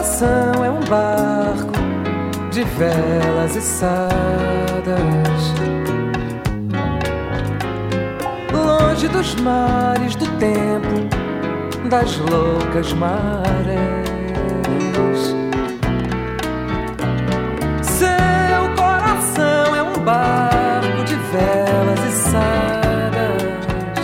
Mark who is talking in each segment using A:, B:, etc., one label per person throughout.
A: coração é um barco de velas içadas, longe dos mares do tempo, das loucas marés. Seu coração é um barco de velas içadas,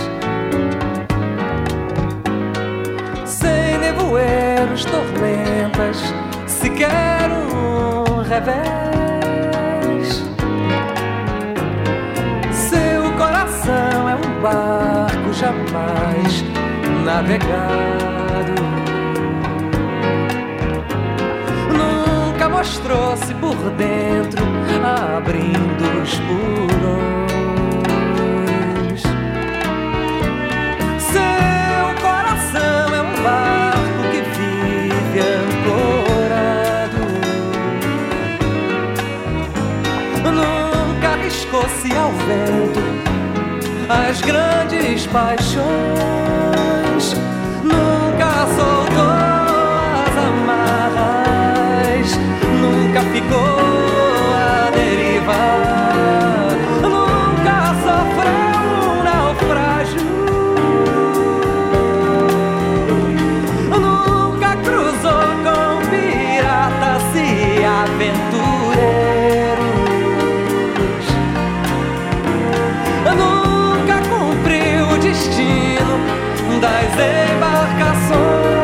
A: sem nevoeiros, tormentas, sequer um revés. Seu coração é um barco jamais navegado, nunca mostrou-se por dentro, abrindo os porões. Seu coração é um barco que vive ancorado, nunca arriscou-se ao vento as grandes paixões, nunca soltou as amarras, nunca ficou à deriva, nunca sofreu um naufrágio, nunca cruzou com piratas e aventureiros, nunca cumpriu o destino das embarcações.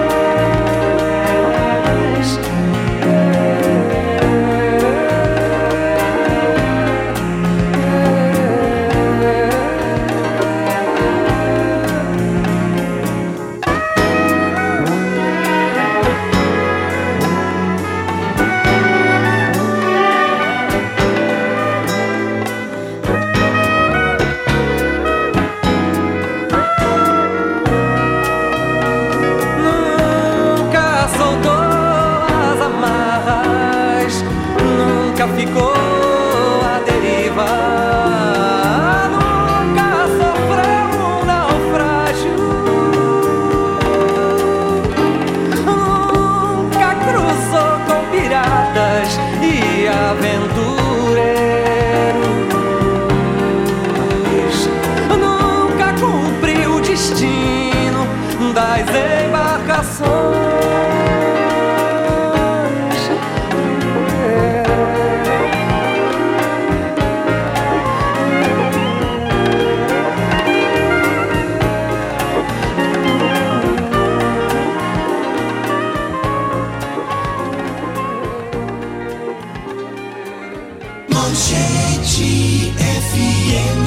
A: Ficou à deriva, nunca sofreu um naufrágio, nunca cruzou com piratas e aventureiros, nunca cumpriu o destino das embarcações.
B: Manchete FM.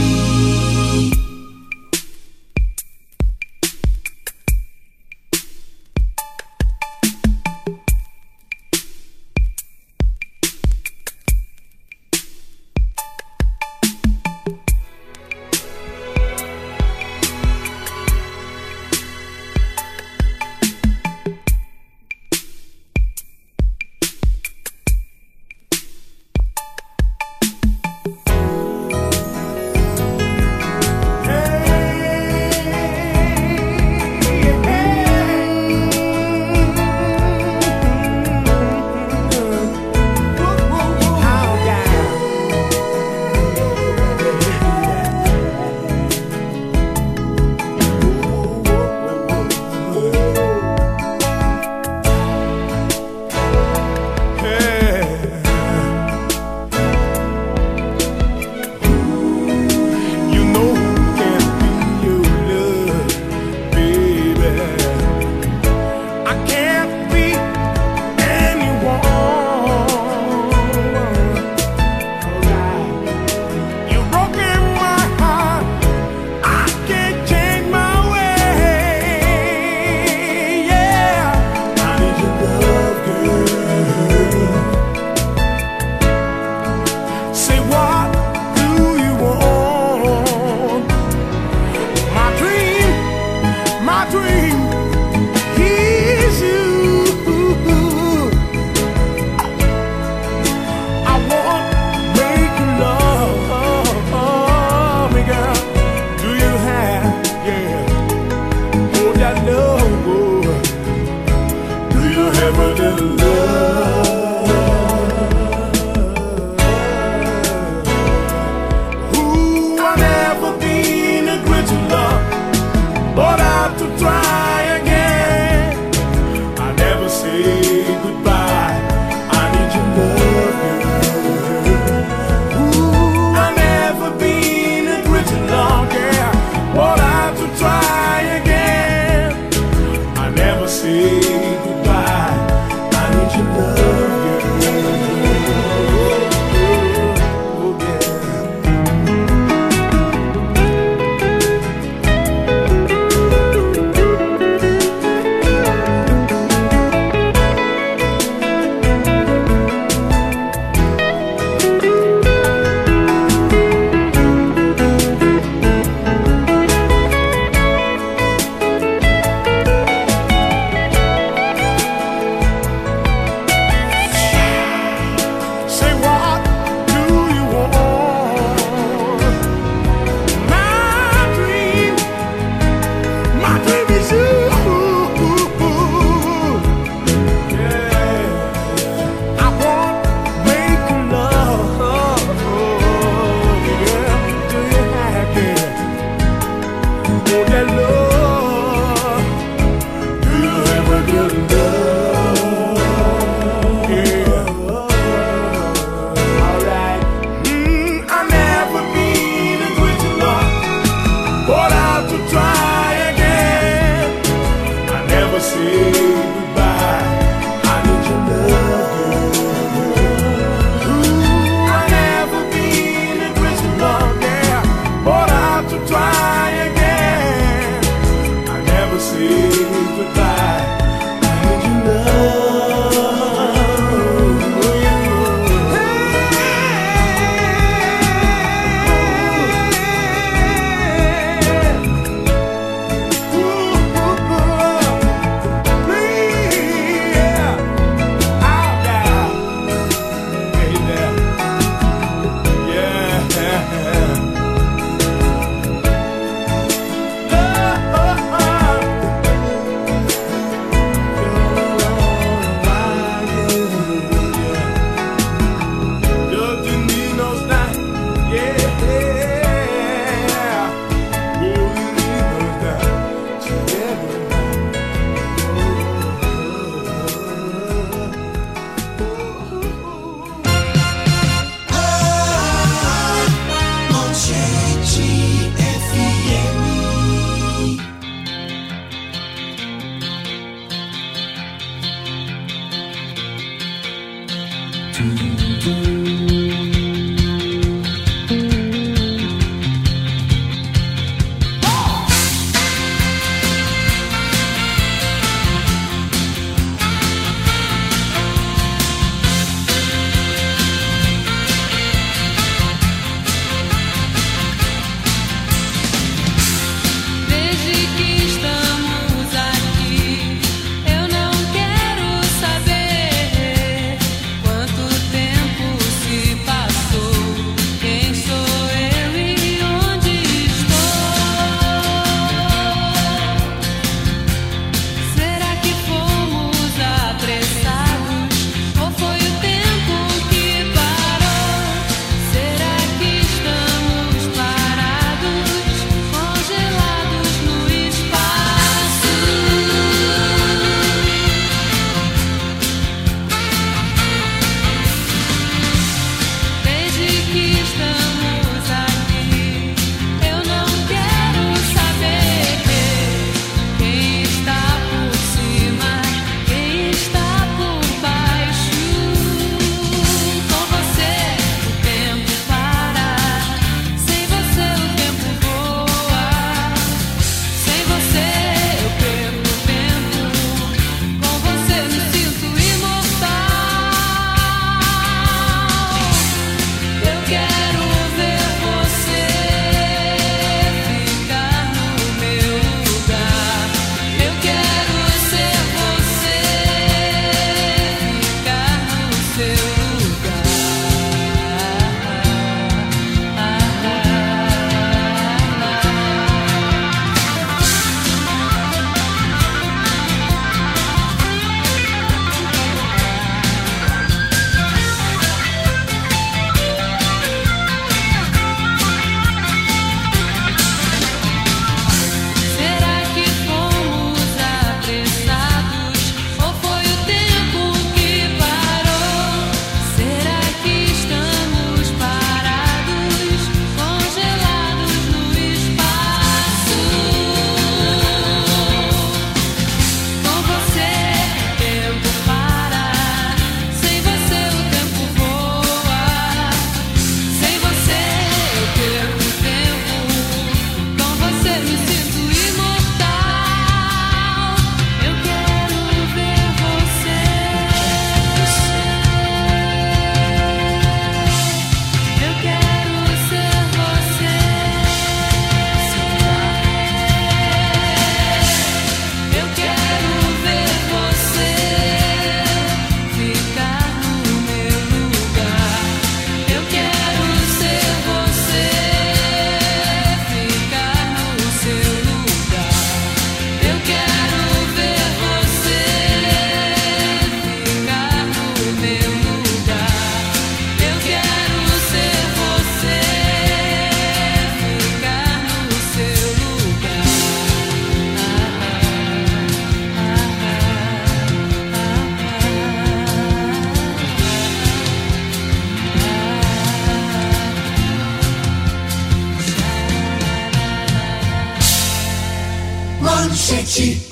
B: Manchete.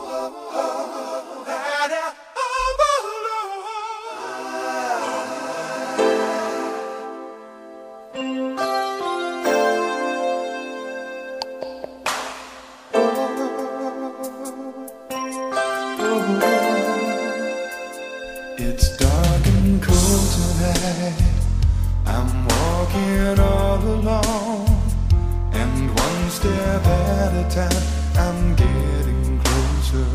C: It's dark and cold tonight. I'm walking all alone, and one step at a time I'm getting closer.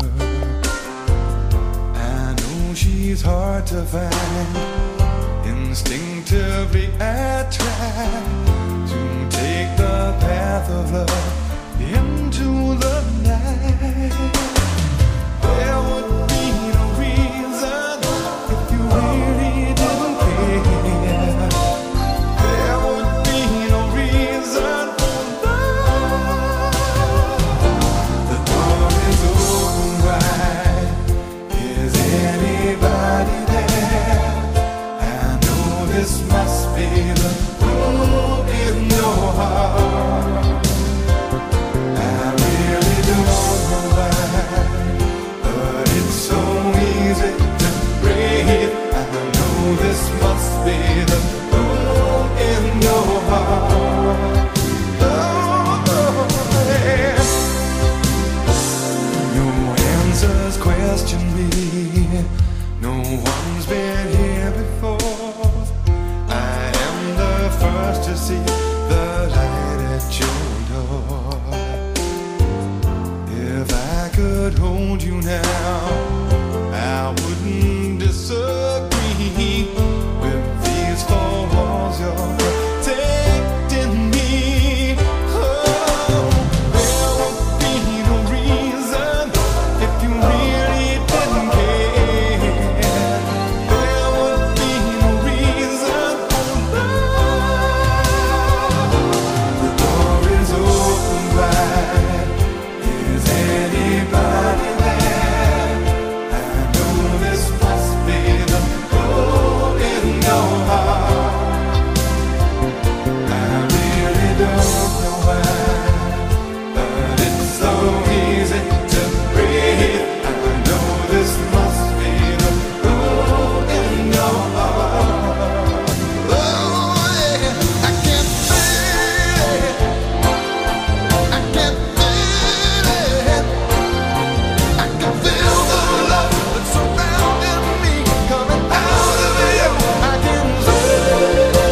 C: I know she's hard to find. Instinctively I try to take the path of love into the night. There would be no reason if you really didn't care. There would be no reason for love. The door is open wide. Is anybody there? I know this must be the room in your heart. I really don't know why, but it's so easy to breathe. I know this must be the room in your heart. Oh, yeah. No answers question me. No one's been here before. I am the first to see the light at your door. If I could hold you now, I wouldn't disagree with these four walls you're protecting me. Oh, there would be no reason if you really didn't care. There would be no reason for love. The door is open wide. Is anybody there? I know this must be the room in your heart. I really don't know why, but it's so easy to breathe. I know this must be the room in your heart. Oh yeah, I can't feel it. I can't feel it. I can feel the love that's surrounding me coming out of you. I can feel it.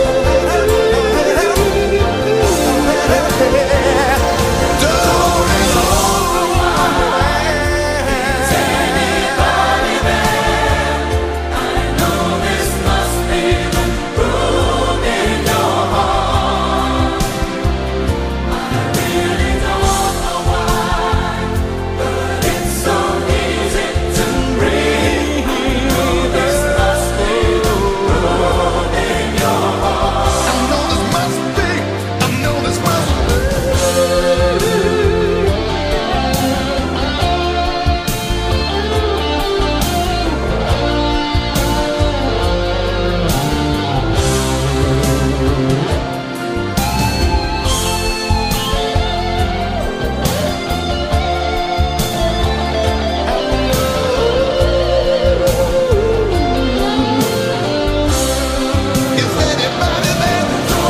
C: Door is open wide. Is anybody there? I know this must be the room in your heart. I really don't know why, but it's so easy to breathe. I know this must be the room in your heart. I know this must be. I know this must be. Is anybody there?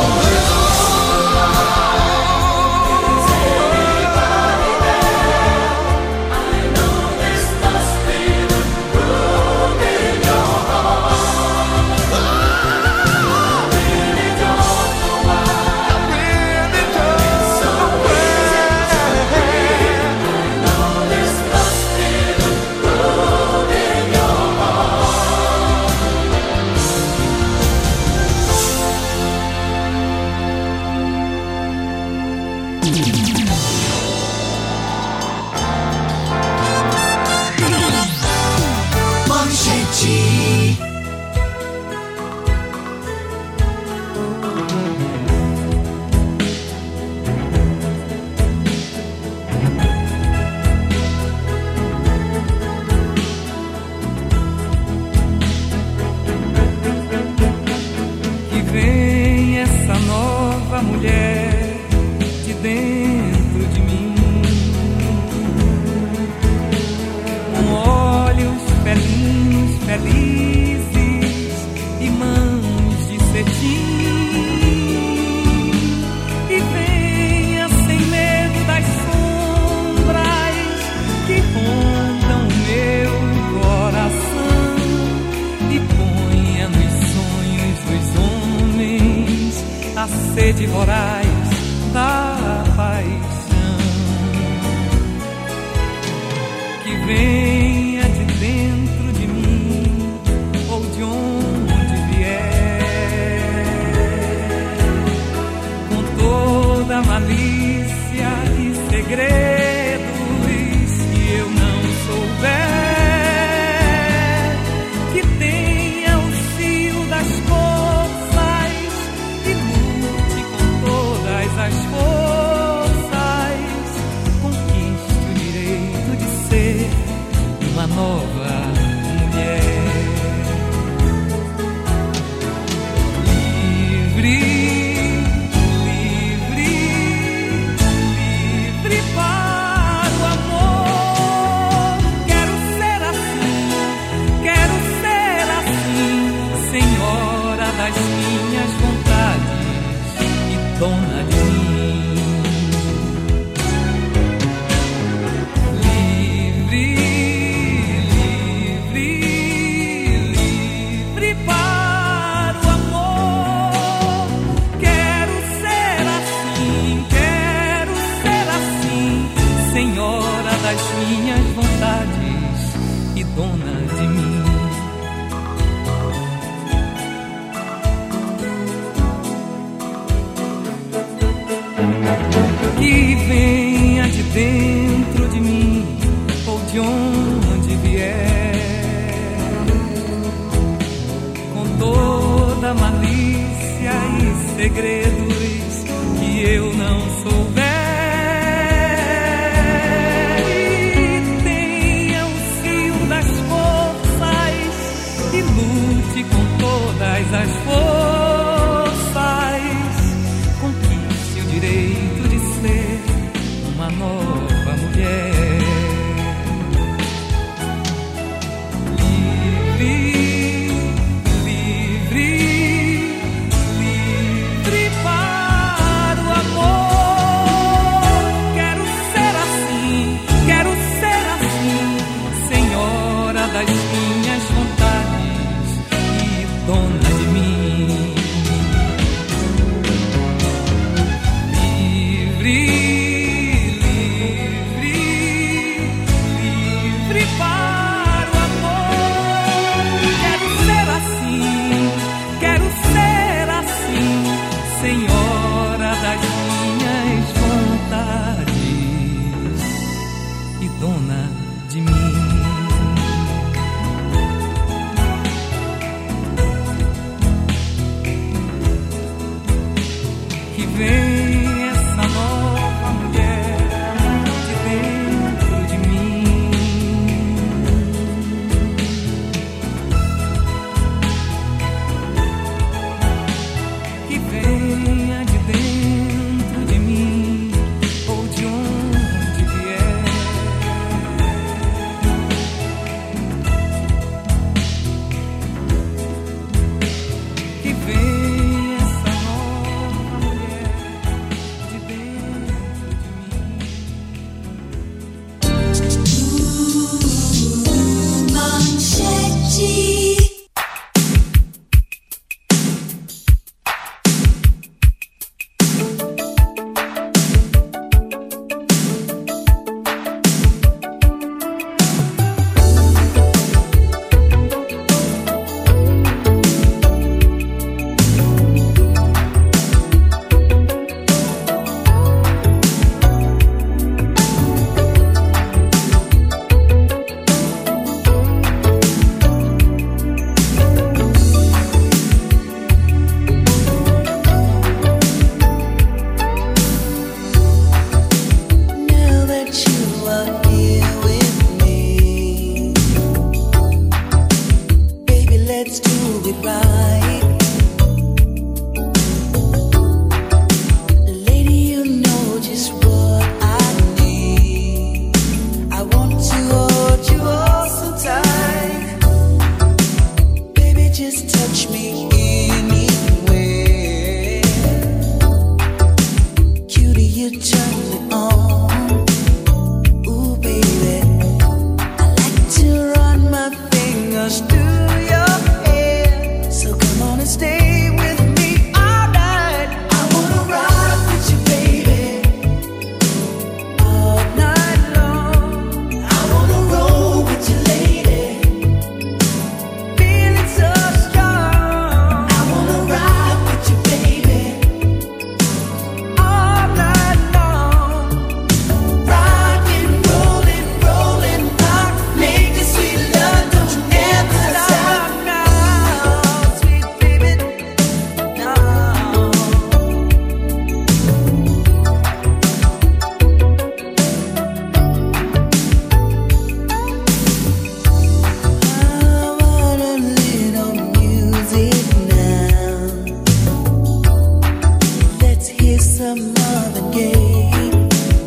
B: Manchete.
A: Que vem essa nova mulher de dentro de mim. da sede voraz da paixão, que venha de dentro de mim ou de onde vier, com toda malícia e segredos que eu não souber, que tenha o fio das forças e lute com todas as forças, conquiste o direito de ser uma nova mulher, livre, livre, livre para o amor. Quero ser assim, senhora das minhas vontades e dona de mim. Livre, livre, livre para o amor. Quero ser assim, senhora das minhas vontades e dona de mim. Que venha de dentro de mim ou de onde vier, com toda malícia e segredos que eu não souber, e tenha o fio das forças e lute com todas as forças, conquiste o direito de ser uma nova mulher. Livre, livre, livre para o amor. Quero ser assim, senhora das minhas vontades e dona de mim. Livre, livre, livre para o amor. Quero ser assim, senhora das minhas vontades e dona de mim. Que vem essa nova mulher de dentro de mim, que venha de dentro de mim ou de onde vier, que venha essa nova mulher de dentro de mim.
B: Manchete. some other game.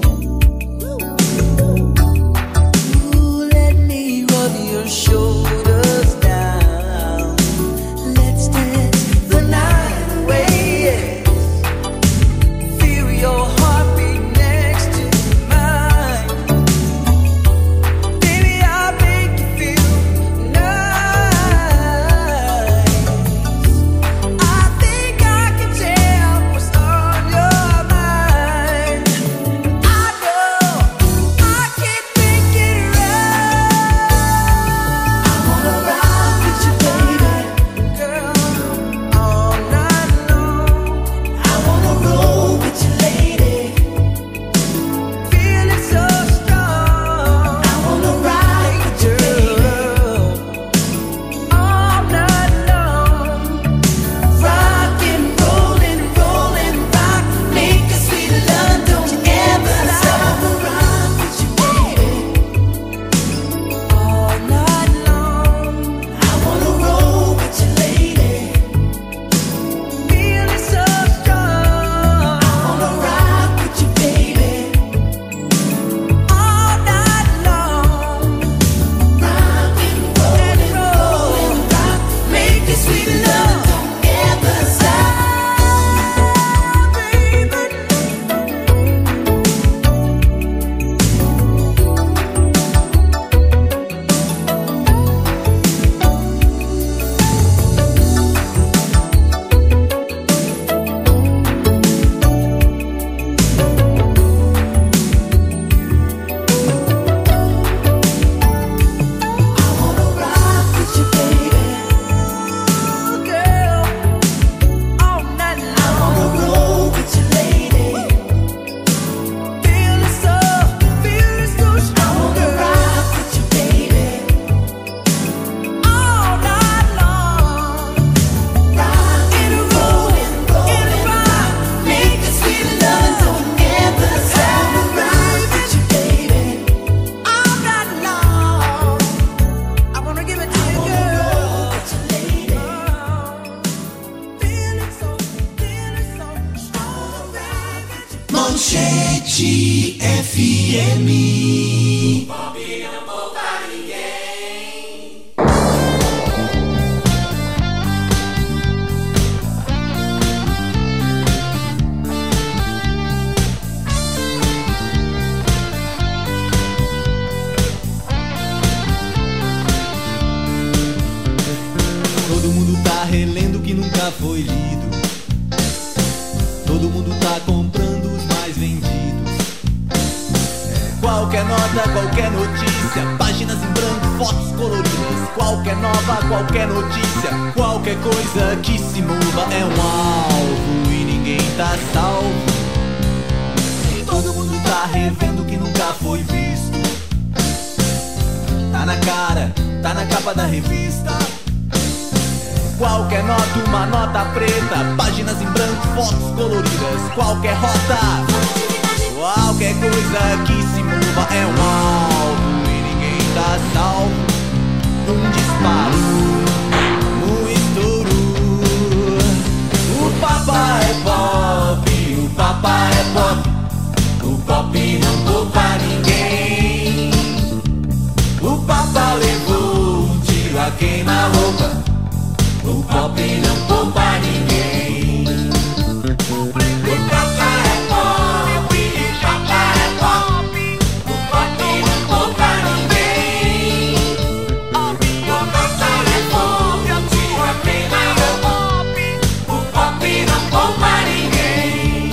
B: Ooh, let me rub your shoulders down. Let's dance the night away. Feel your heartbeat next to mine. Baby, I'll make you feel nice. I think I can tell what's on your mind. I know I can make it right. I wanna ride with you, baby, girl, all night long. I wanna roll with you, lady, feeling so strong. I wanna ride with you, girl, all night long. Rockin', rollin', rollin', rock, make a sweet love, don't you ever stop. Ride with you, baby, all night long. I wanna roll with you, lady, feeling so strong. I wanna rock with you, baby, all night long. Rockin', rollin', rollin', rock, make a sweet love, don't ever stop, baby. I wanna rock with you, baby, girl, all night long. I wanna roll with you, lady, feeling so strong. I wanna rock with you, baby, all night long. Rockin' and rollin', rollin', rock, make a sweet love, don't ever stop. Ride with you, baby, all night long. I wanna give it to you, girl, lady, feeling so strong. Ride with you.
D: Manchete FM.
E: Todo mundo tá relendo o que nunca foi lido. Todo mundo tá comprando os mais vendidos. Qualquer nota, qualquer notícia, páginas em branco, fotos coloridas. Qualquer nova, qualquer notícia, qualquer coisa que se mova é um alvo e ninguém tá salvo. Todo mundo tá revendo o que nunca foi visto. Tá na cara, tá na capa da revista. Qualquer nota, uma nota preta, páginas em branco, fotos coloridas. Qualquer rota, qualquer coisa que se mova é um alvo e ninguém tá salvo. Um disparo, um estouro. O papa é pop, o papa é pop. O pop não poupa ninguém. O papa levou um tiro a queima-roupa. O pop não poupa ninguém. O papa é pop, o papa é pop. O pop não poupa ninguém. O papa levou um tiro a queima-roupa. O pop não poupa ninguém.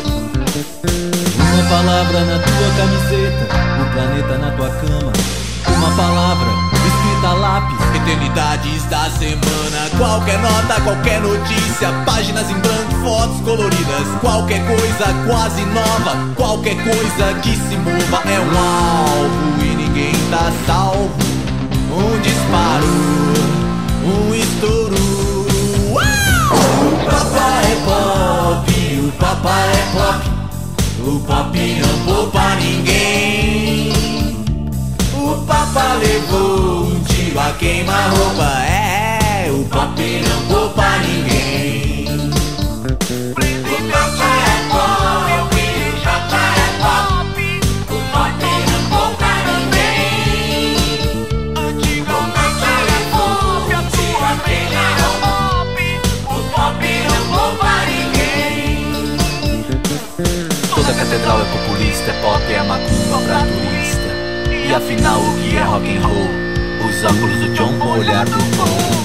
E: Uma palavra na tua camiseta, o planeta na tua cama. Uma palavra escrita a lápis, eternidades da semana. Qualquer nota, qualquer notícia, páginas em branco, fotos coloridas. Qualquer coisa quase nova, qualquer coisa que se mova é um alvo e ninguém tá salvo. Um disparo, um estouro. O papa é pop, o papa é pop. O pop não poupa ninguém. O papa levou um tiro a queima-roupa. O pop não poupa ninguém. O papa é pop. catedral é populista, é pop, é macumba pra turista. E afinal o que é rock and roll? Os óculos do John, o olhar do Paul.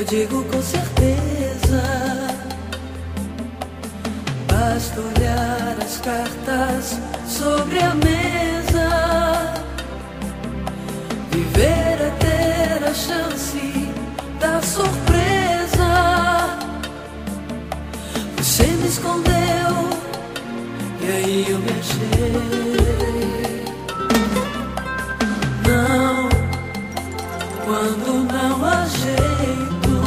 A: digo com certeza. Basta olhar as cartas sobre a mesa. Viver é ter a chance da surpresa. Você me escondeu e aí eu me achei. Não, quando não há jeito,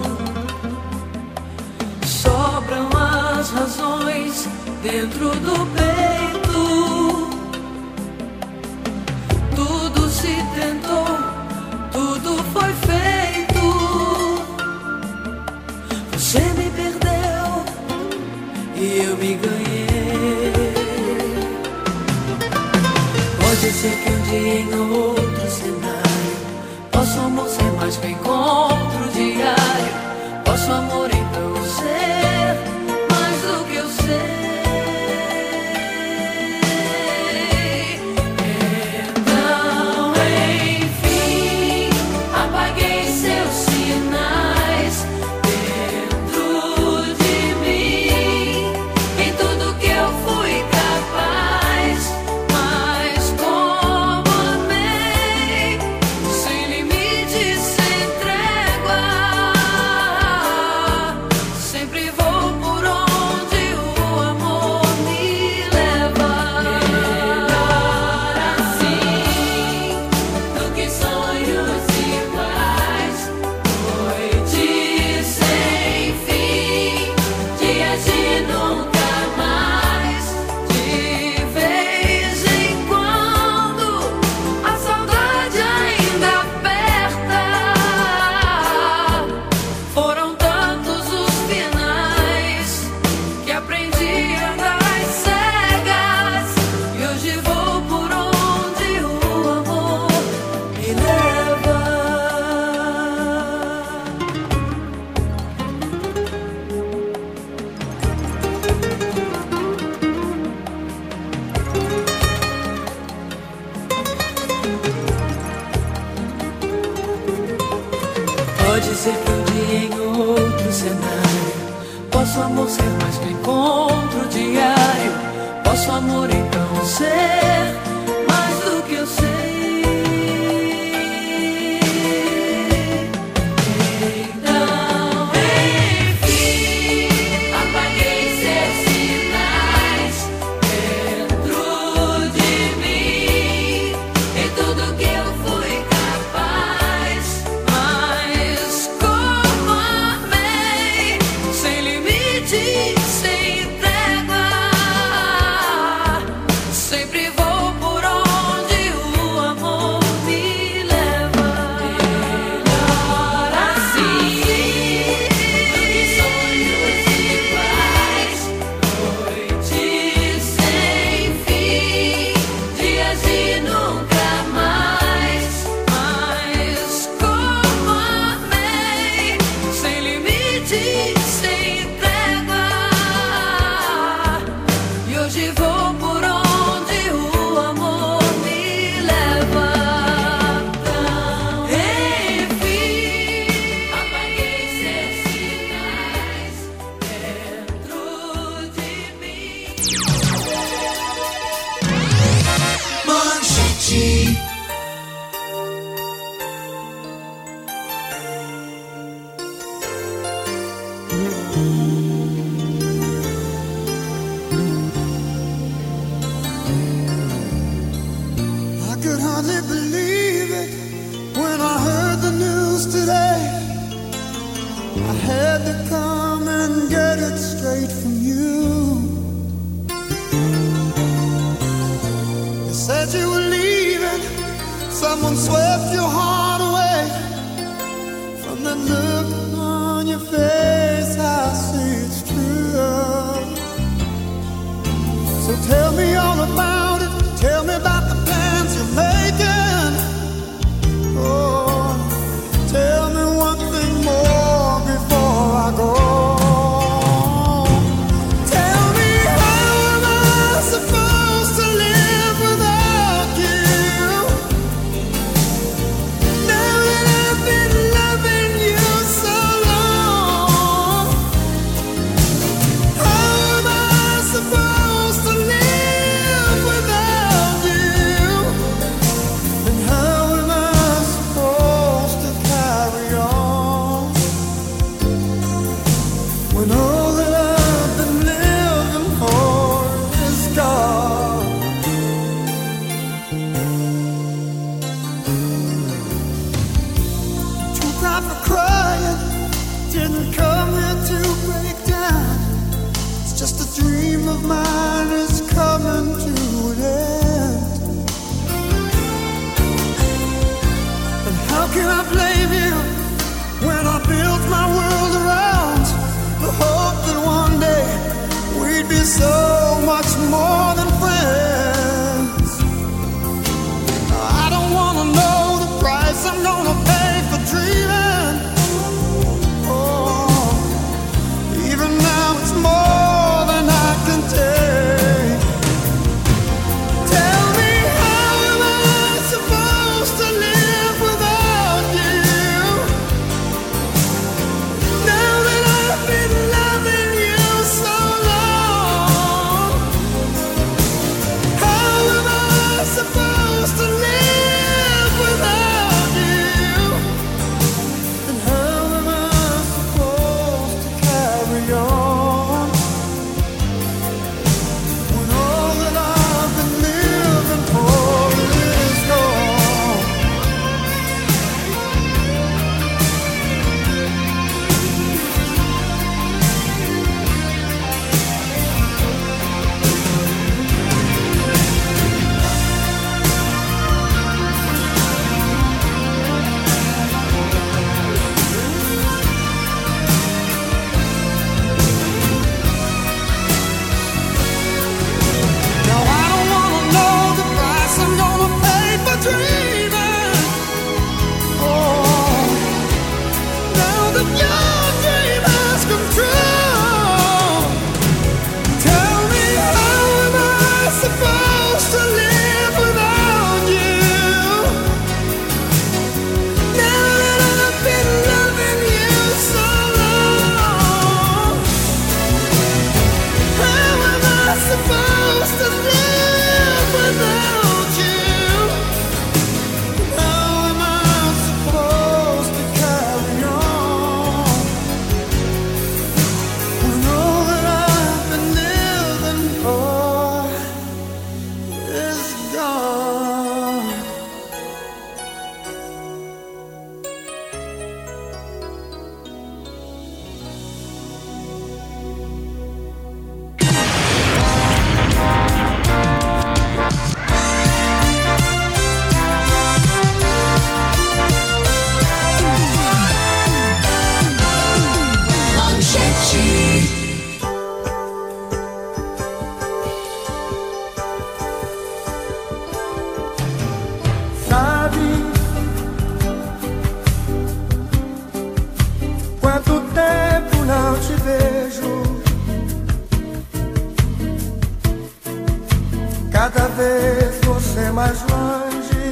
A: sobram as razões dentro do peito. Tudo se tentou, tudo foi feito. Você me perdeu e eu me ganhei. Pode ser que um dia em outro cenário posso amor ser mais que um encontro diário. Posso amor então ser mais do que eu sei. Então, enfim, apaguei seus sinais dentro de mim. Em tudo que eu fui capaz, mas como amei, sem limite, sem trégua. Sempre vou por onde o amor me leva. Melhor assim do que sonhos iguais. Noite sem fim, dias de nunca mais. De vez em quando a saudade ainda aperta. Foram tantos os finais que aprendi a andar às cegas. E hoje vou por onde o amor me leva. Pode ser que um dia em outro cenário posso amor ser mais que um encontro diário. Posso amor então ser mais do que eu sei. Então, enfim, apaguei seus sinais dentro de mim. Em tudo que eu fui capaz, mas como amei, sem limite, sem trégua. Sempre vou
C: Just a dream of mine is coming to an end. And how can I blame you when I built my world around the hope that one day we'd be so much more than friends? I don't wanna know the price I'm gonna pay for dreaming. Oh, even now it's more than I can take. Tell me, how am I supposed to live without you? Now that I've been loving you so long, how am I supposed to live without you? And how am I supposed to carry on when all that I've been living for is gone? Now I don't wanna know the price I'm gonna pay for dreaming. Oh, now that your dream has come true, tell me, how am I supposed to live without you? Now that I've been loving you so long, how am I supposed to live without you? How am I supposed to carry on when all that I've been living for is gone? Sabe quanto tempo não te vejo? Cada vez você mais longe,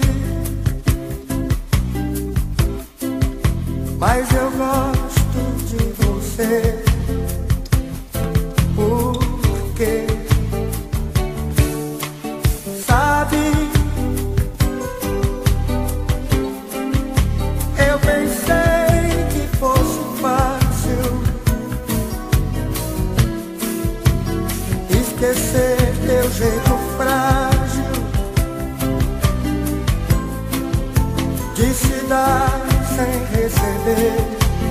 C: mas eu gosto de você. Por quê? Sabe, eu pensei que fosse fácil esquecer teu jeito frágil de se dar sem receber.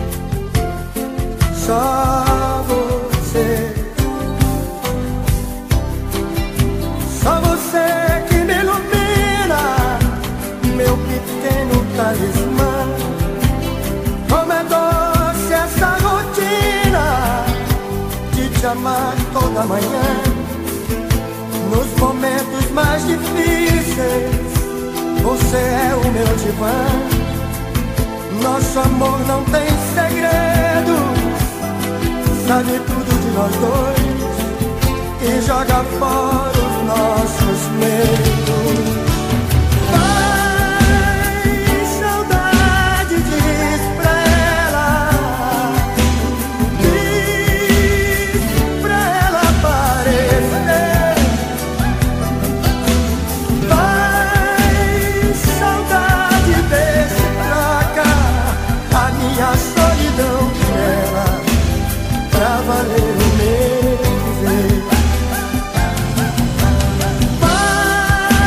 C: Só você, só você que me ilumina, meu pequeno talismã. Como é doce essa rotina de te amar toda manhã. Nos momentos mais difíceis, você é o meu divã. Nosso amor não tem segredos, sabe tudo de nós dois e joga fora os nossos medos. Vai, saudade, diz pra ela, diz pra ela aparecer. Vai, saudade, vê se troca a minha solidão por ela, pra valer o meu viver. Vai,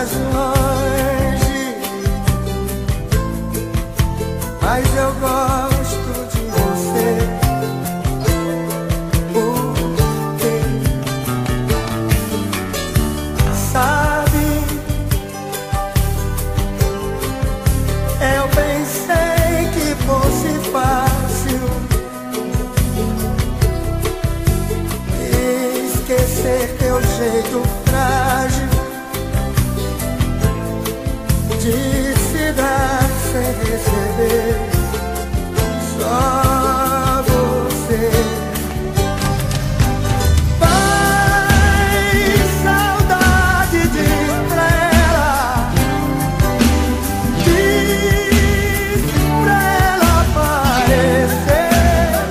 F: mais longe, mas eu gosto de você. Porque sabe, eu pensei que fosse fácil esquecer teu jeito frágil de se dar sem receber. Só você. Pai, saudade de estrela, diz pra ela aparecer.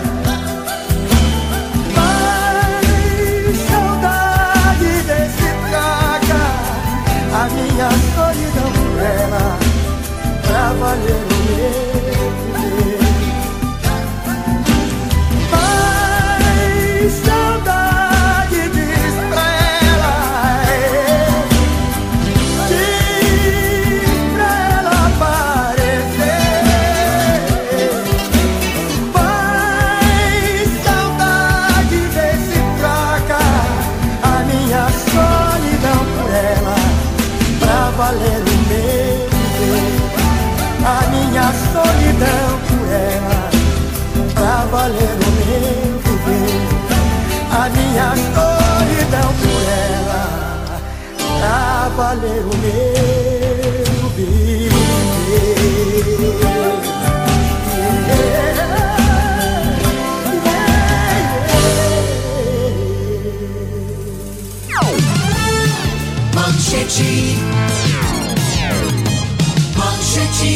F: Pai, saudade desse traga a minha solidão por ela, pra valer o meu viver. Pai, saudade de estrela, diz pra ela aparecer. Pai, saudade desse troca a minha solidão por ela, pra valer o meu viver. A minha solidão por ela, pra valer o meu viver. A minha solidão por ela, pra valer o meu viver.
D: Manchete. Manchete.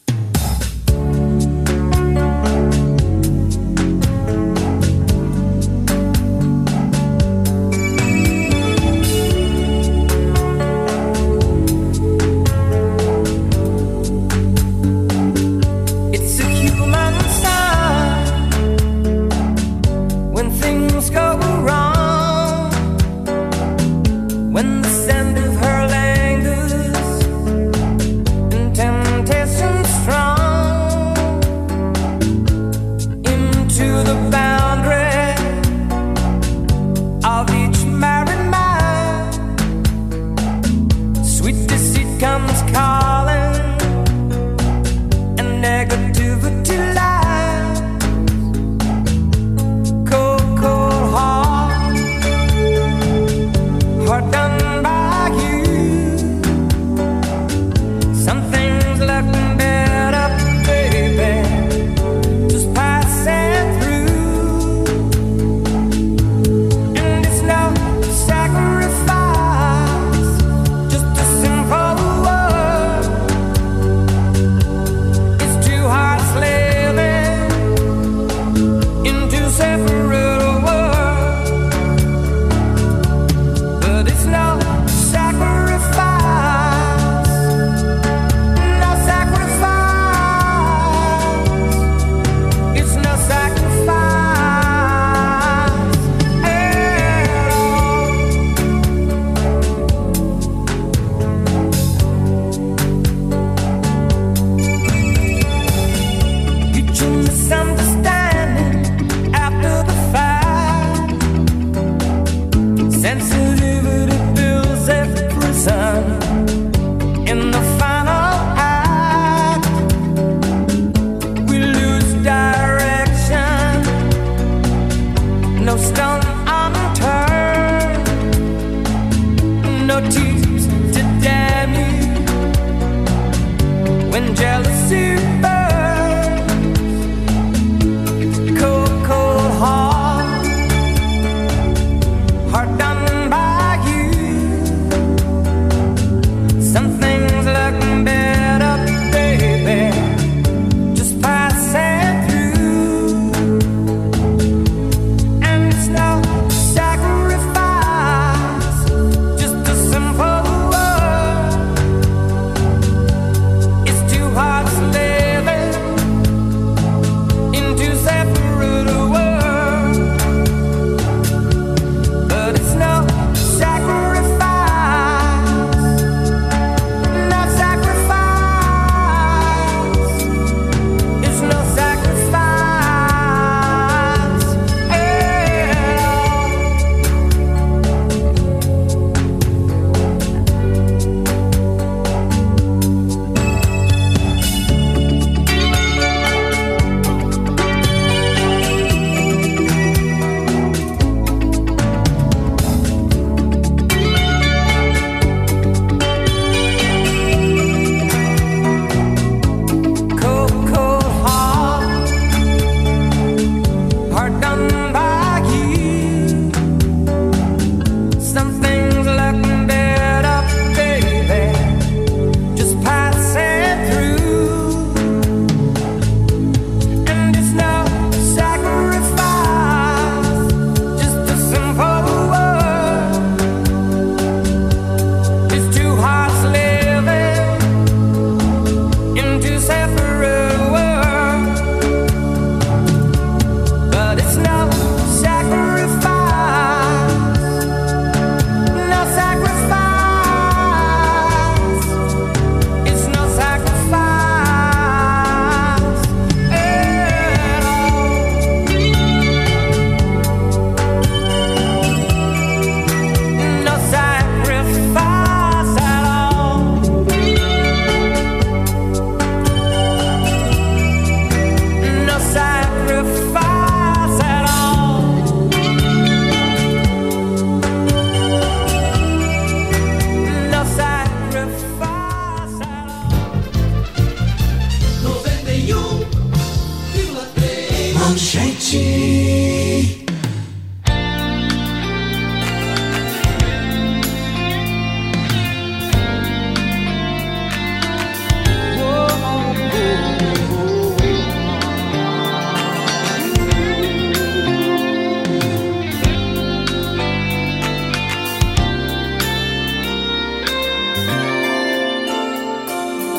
F: It's a human sign when things go wrong, when the scent of her language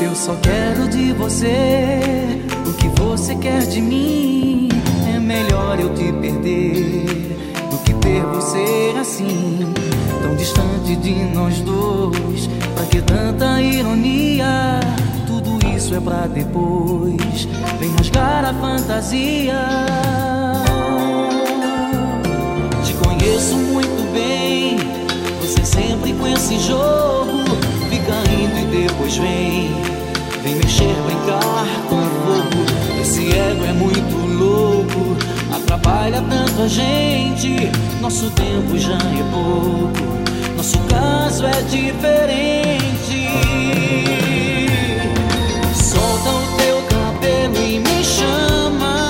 G: Eu só quero de você o que você quer de mim. É melhor eu te perder do que ter você assim, tão distante de nós dois. Pra que tanta ironia? Tudo isso é pra depois. Vem rasgar a fantasia. Te conheço muito bem, você sempre com esse jogo. Fica indo e depois vem mexer, brincar com fogo. Esse ego é muito louco, atrapalha tanto a gente. Nosso tempo já é pouco, nosso caso é diferente. Solta o teu cabelo e me chama,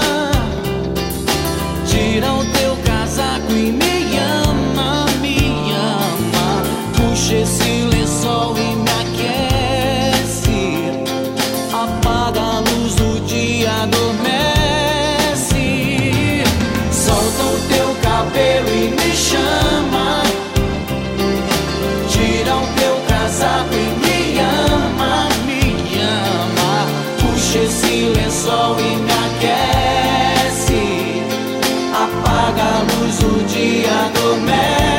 G: tira o teu casaco e me ama, me ama. Puxa esse lençol e me aquece, apaga a luz do dia, adormece. Solta o teu cabelo e me chama, tira o teu casaco e me ama, me ama. Puxa esse lençol e me aquece, apaga a luz do dia, adormece.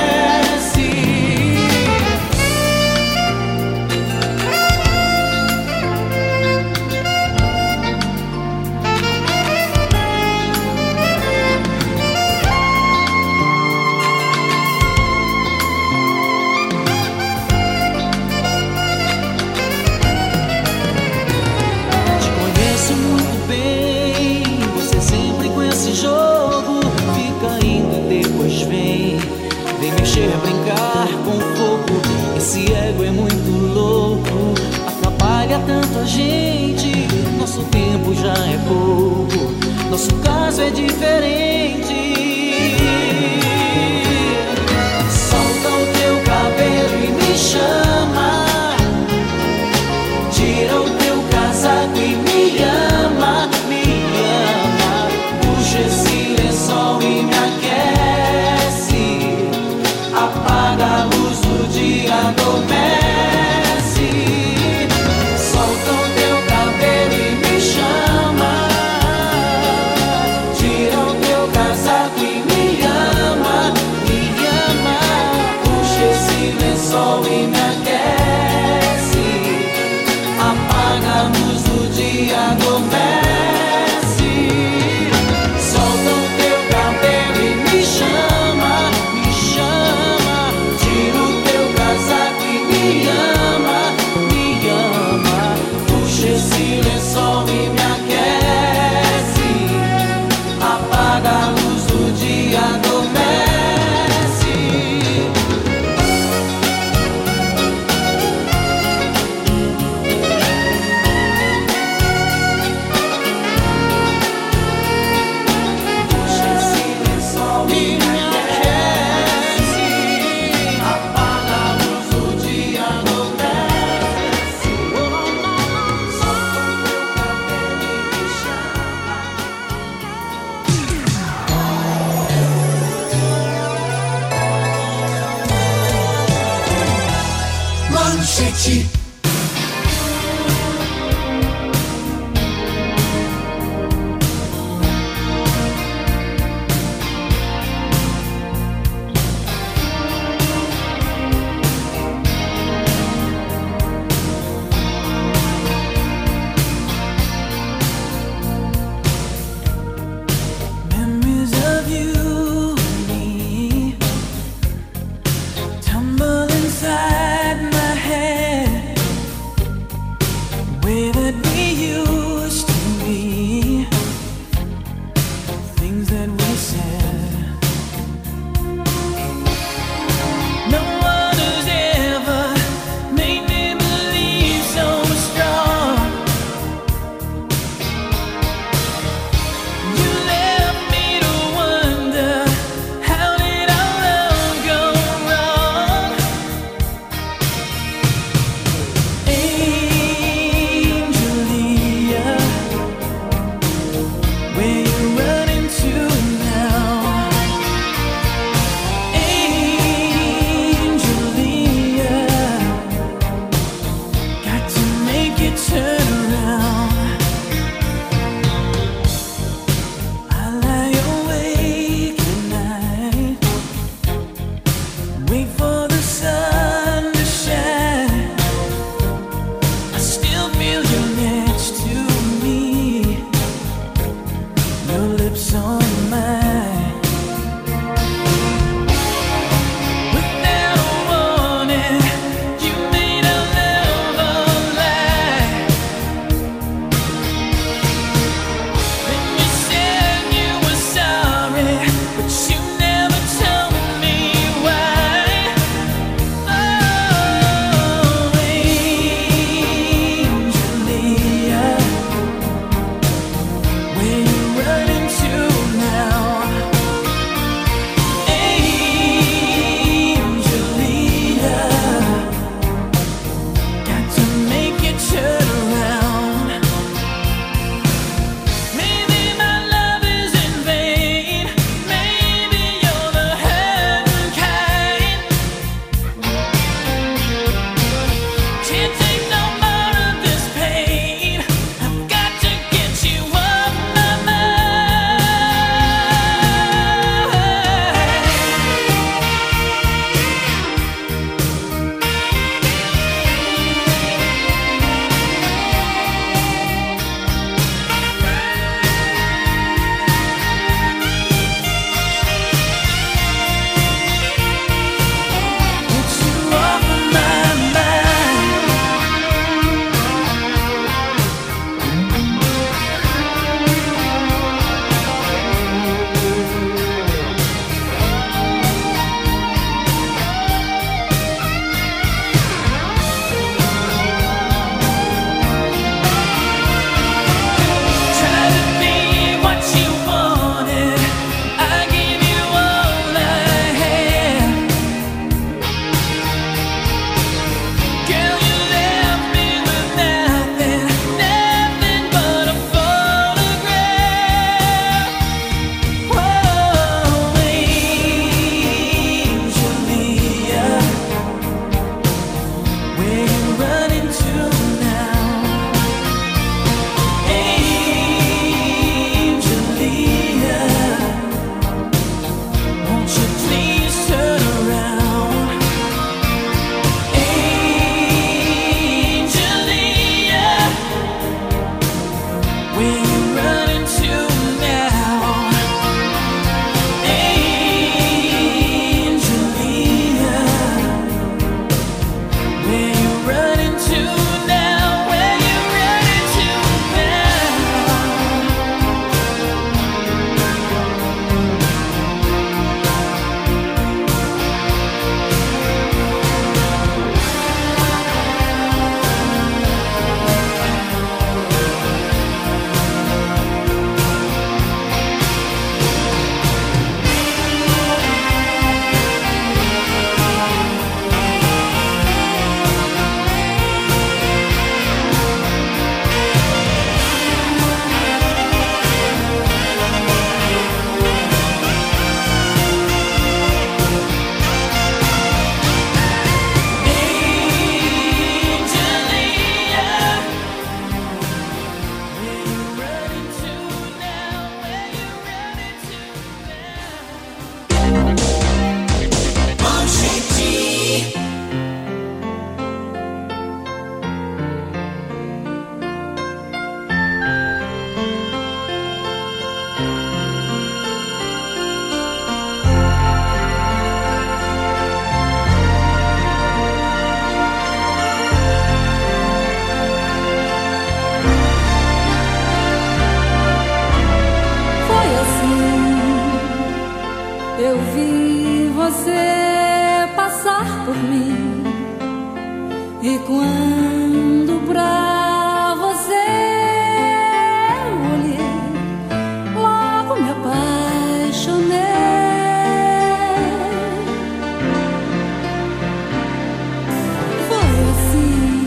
G: Brincar com fogo, esse ego é muito louco, atrapalha tanto a gente. Nosso tempo já é pouco, nosso caso é diferente. Solta o teu cabelo e me chama, tira o teu casaco e me ama, me ama. Puxa esse lençol e me aquece, apaga a luz do dia, adormece. Solta o teu cabelo e me chama, tira o teu casaco e me ama, me ama. Puxa esse lençol e me aquece, apaga a luz do dia, adormece. Solta o teu cabelo e me chama, me chama. Tira o teu casaco e me ama, me ama. Puxa esse lençol e me aquece, apaga a luz do dia, adormece. Puxa esse lençol e me aquece, apaga a luz do dia, adormece. Solta o teu cabelo e me chama.
D: Manchete.
G: Memories of you and me tumble inside my head, the way that we used to be, things that we said. No one has ever made me believe so strong. You left me to wonder, how did our love go wrong? Angel
A: E quando pra você eu olhei, logo me apaixonei. Foi assim,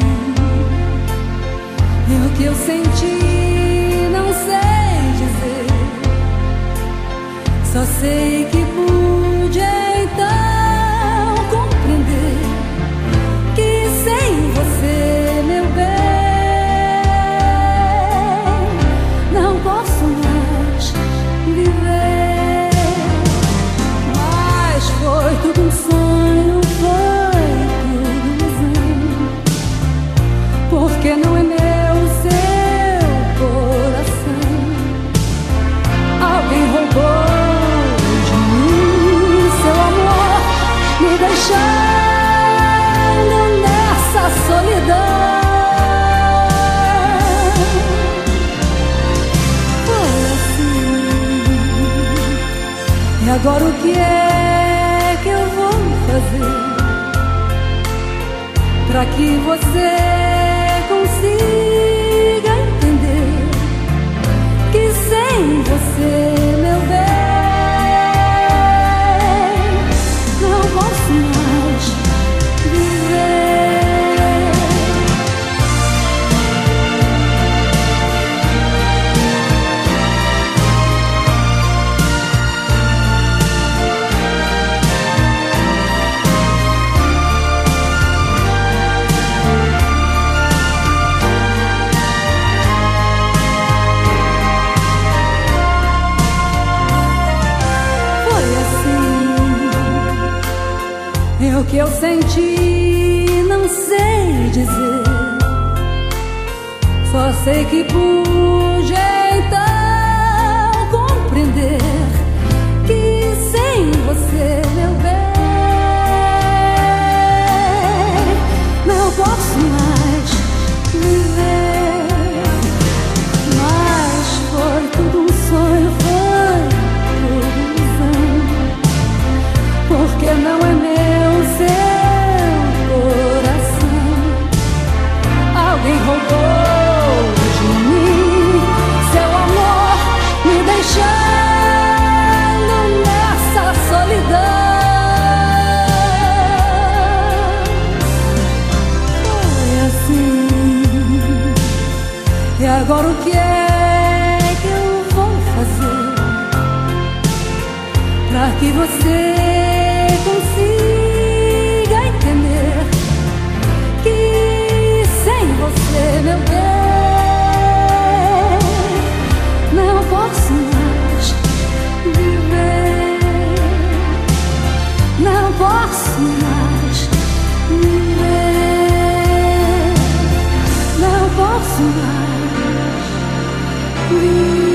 A: e o que eu senti não sei dizer, só sei que pude então compreender que sem você, meu bem, agora o que é que eu vou fazer pra que você consiga entender que sem você, meu bem, não posso mais viver. O que eu senti não sei dizer, só sei que pude então compreender que sem você, meu bem, não posso mais viver. Mas foi tudo um sonho, foi tudo ilusão, porque não é meu roubou de mim seu amor, me deixando nessa solidão. Foi assim. E agora o que é que eu vou fazer pra que você consiga entender que sem você, meu bem, não posso mais viver. Não posso mais viver. Não posso mais viver.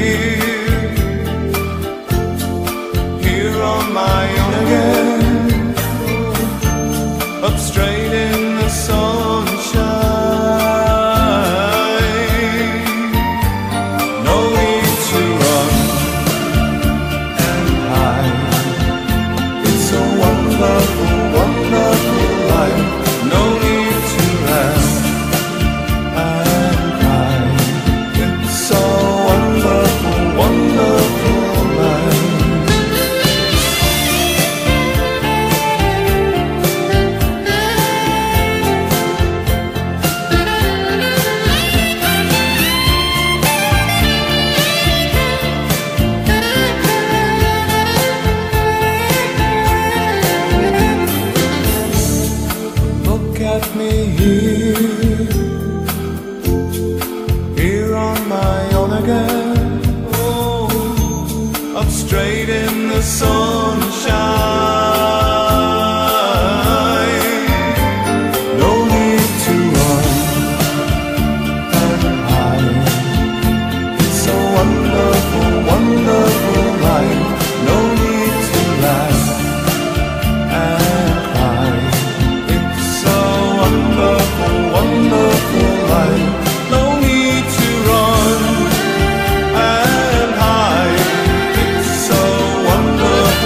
C: Here on my own again. Wonderful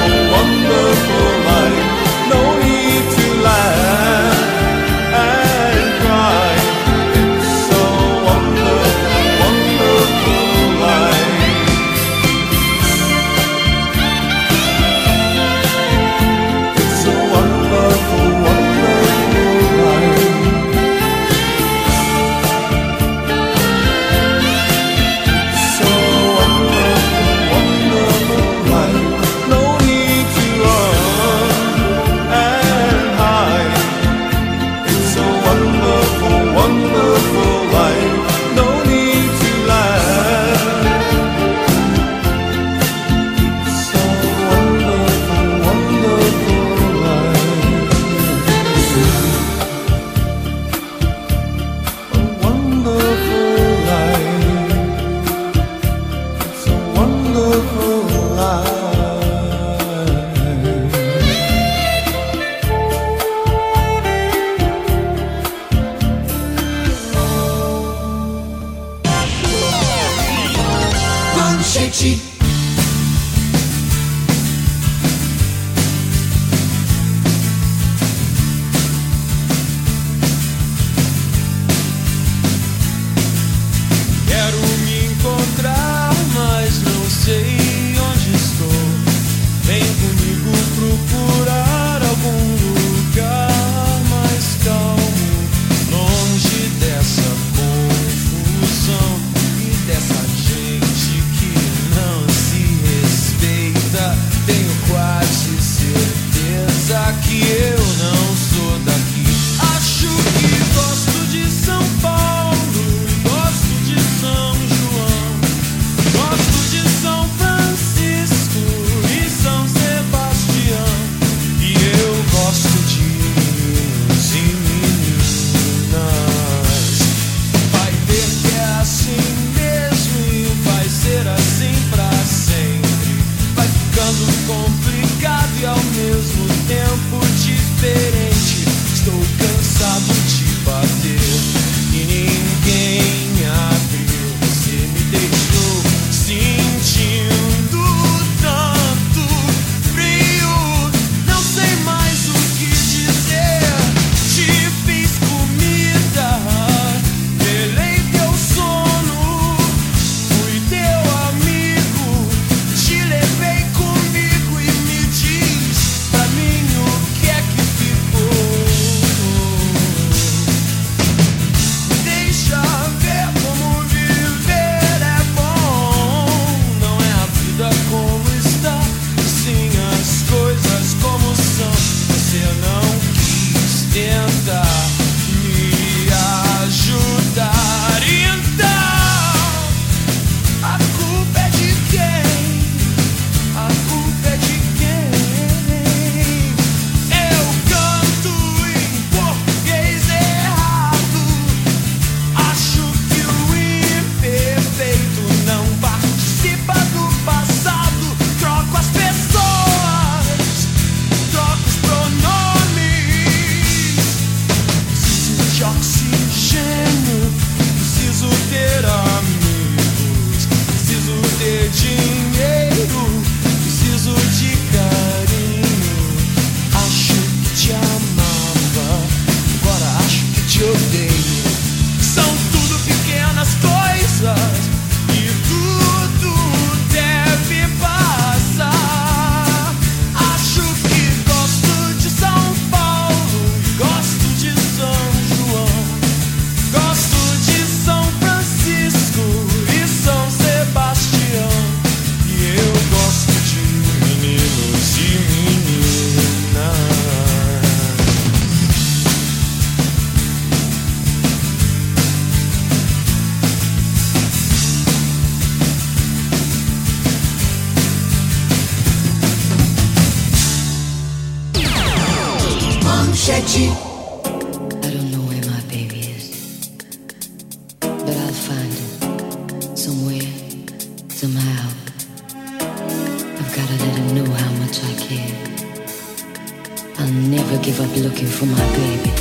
D: Manchete.
H: I don't know where my baby is, but I'll find him somewhere, somehow. I've gotta let him know how much I care. I'll never give up looking for my baby.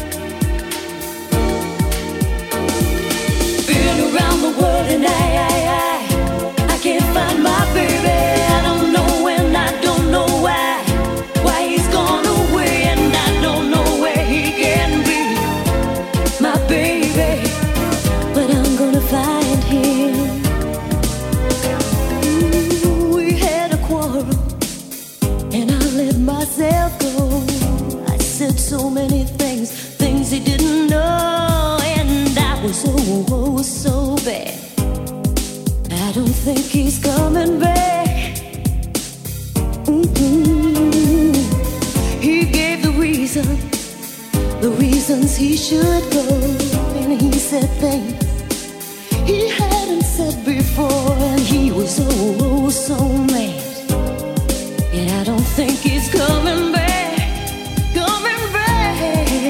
H: Been around the world and I can't find my baby. I don't know when, I don't know why he's gone away, and I don't know where he can be, my baby. But I'm gonna find him. Ooh, we had a quarrel, and I let myself go. I said so many things he didn't know, and I was so bad. I don't think he's coming back. He gave the reasons he should go, and he said things he hadn't said before, and he was so mad. And I don't think he's coming back, coming back.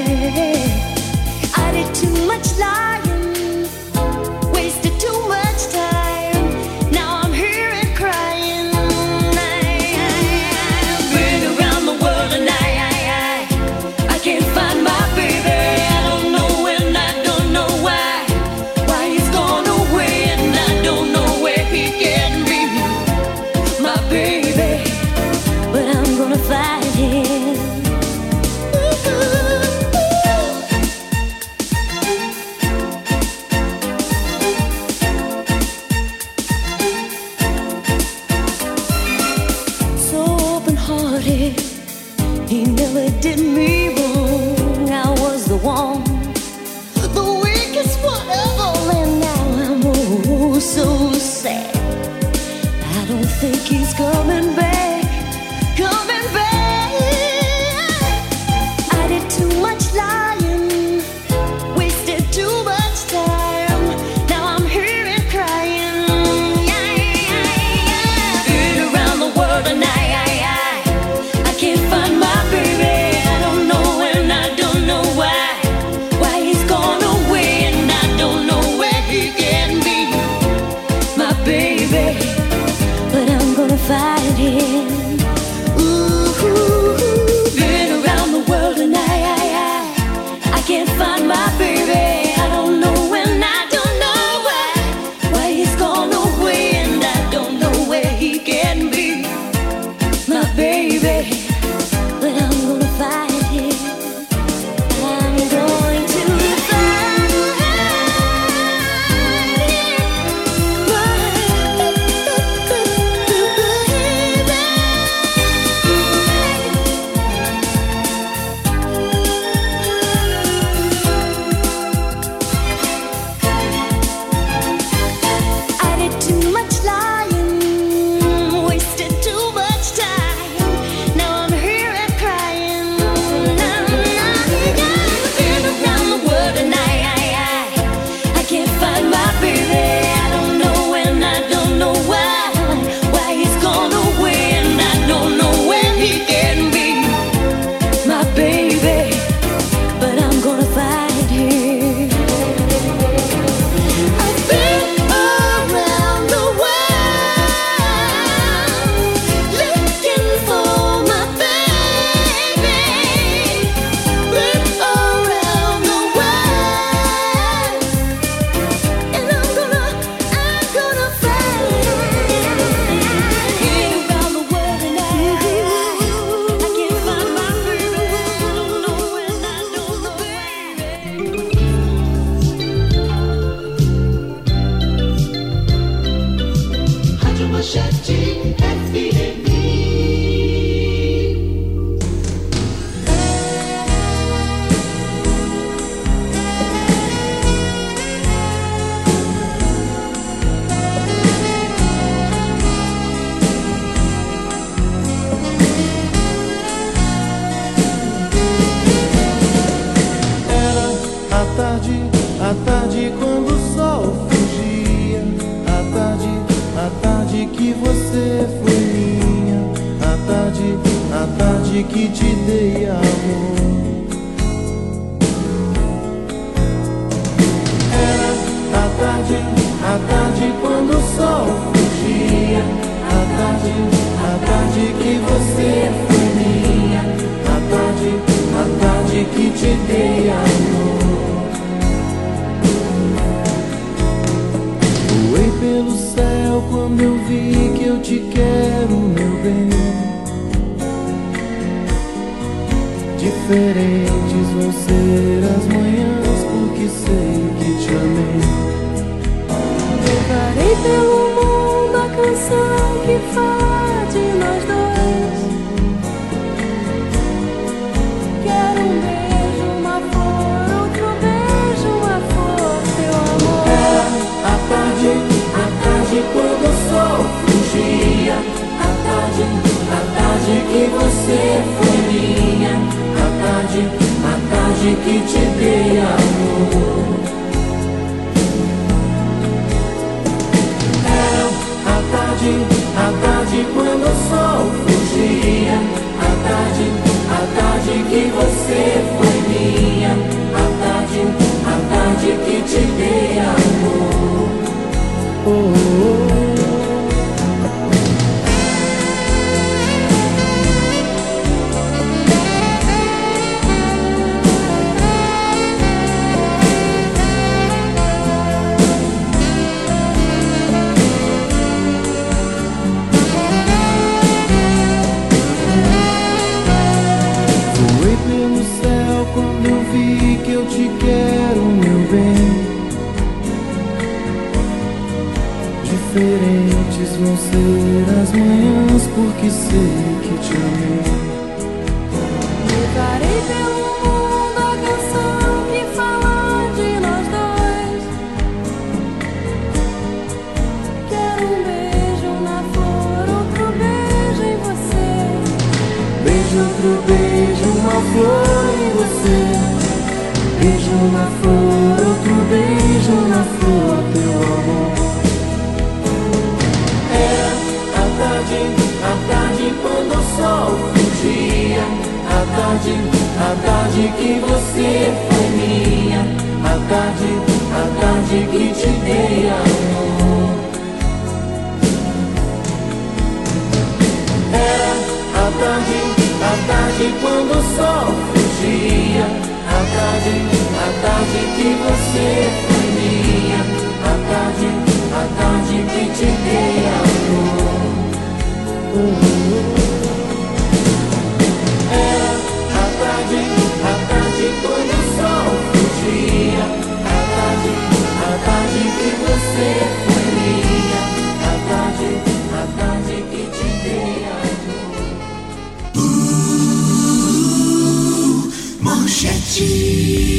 H: I did too much lying, wasted too much time. Now I'm here and crying. I've been around the world and I can't find my baby. I don't know when, I don't know why he's gone away, and I don't know where he can be, my baby. But I'm gonna find him. So open-hearted, he never did me wrong. I was the one, the weakest one of all, and now I'm so sad. I don't think he's coming back, coming back. I did too much lying, wasted too much time. Now I'm here and crying. Been around the world and I can't find my baby. I don't know when, I don't know why he's gone away, and I don't know where he can be, my baby. But I'm gonna find him. Ooh, been around the world and I can't find my baby. I don't know when, I don't know why he's gone away, and I don't know where he can be, my baby. But I'm gonna find him. I'm going to find I did too much lying, wasted too much time. Now I'm here and crying. Been around the world and I can't find my baby. I don't know when, I don't know why he's gone away, and I don't know where he can be, my baby. But I'm gonna find him. I've been around the world looking for my baby. Been around the world, and I'm gonna find him. Been around the world and I can't find my baby. I don't know when, I don't know where.
D: Rádio Manchete FM.
F: A tarde quando o sol fugia, a tarde que você foi minha, a tarde que te dei amor. sol fugia, a tarde que você foi minha, a tarde que te dei amor. Voei pelo céu quando eu vi que eu te quero, meu bem. Diferentes vão ser as manhãs, porque sei que te amei.
A: Levarei pelo mundo a canção que fala de nós dois. Quero um beijo, uma flor, outro beijo, uma flor, teu amor.
F: Era a tarde quando o sol fugia, a tarde que você foi minha, a tarde que te dei amor. A tarde quando o sol fugia, a tarde que você foi minha, a tarde que te dei amor. Oh, oh, oh. Te quero, meu bem. Diferentes vão ser as manhãs, porque sei que te amei.
A: Levarei pelo mundo a canção que fala de nós dois. Quero um beijo na flor, outro beijo em você.
F: Beijo, outro beijo, uma flor em você. Beijo na flor, outro beijo na flor, teu amor. Era a tarde quando o sol fugia, a tarde que você foi minha, a tarde que te dei amor. Era a tarde quando o sol fugia, a tarde que você foi minha, a tarde que te dei amor. Era a tarde quando o sol fugia, a tarde que você foi minha, a tarde que te dei amor.
B: Manchete.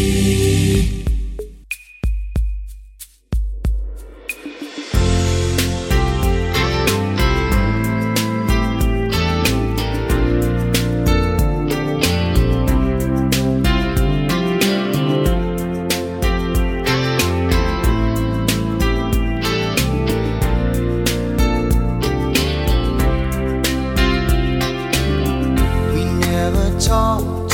F: We never talk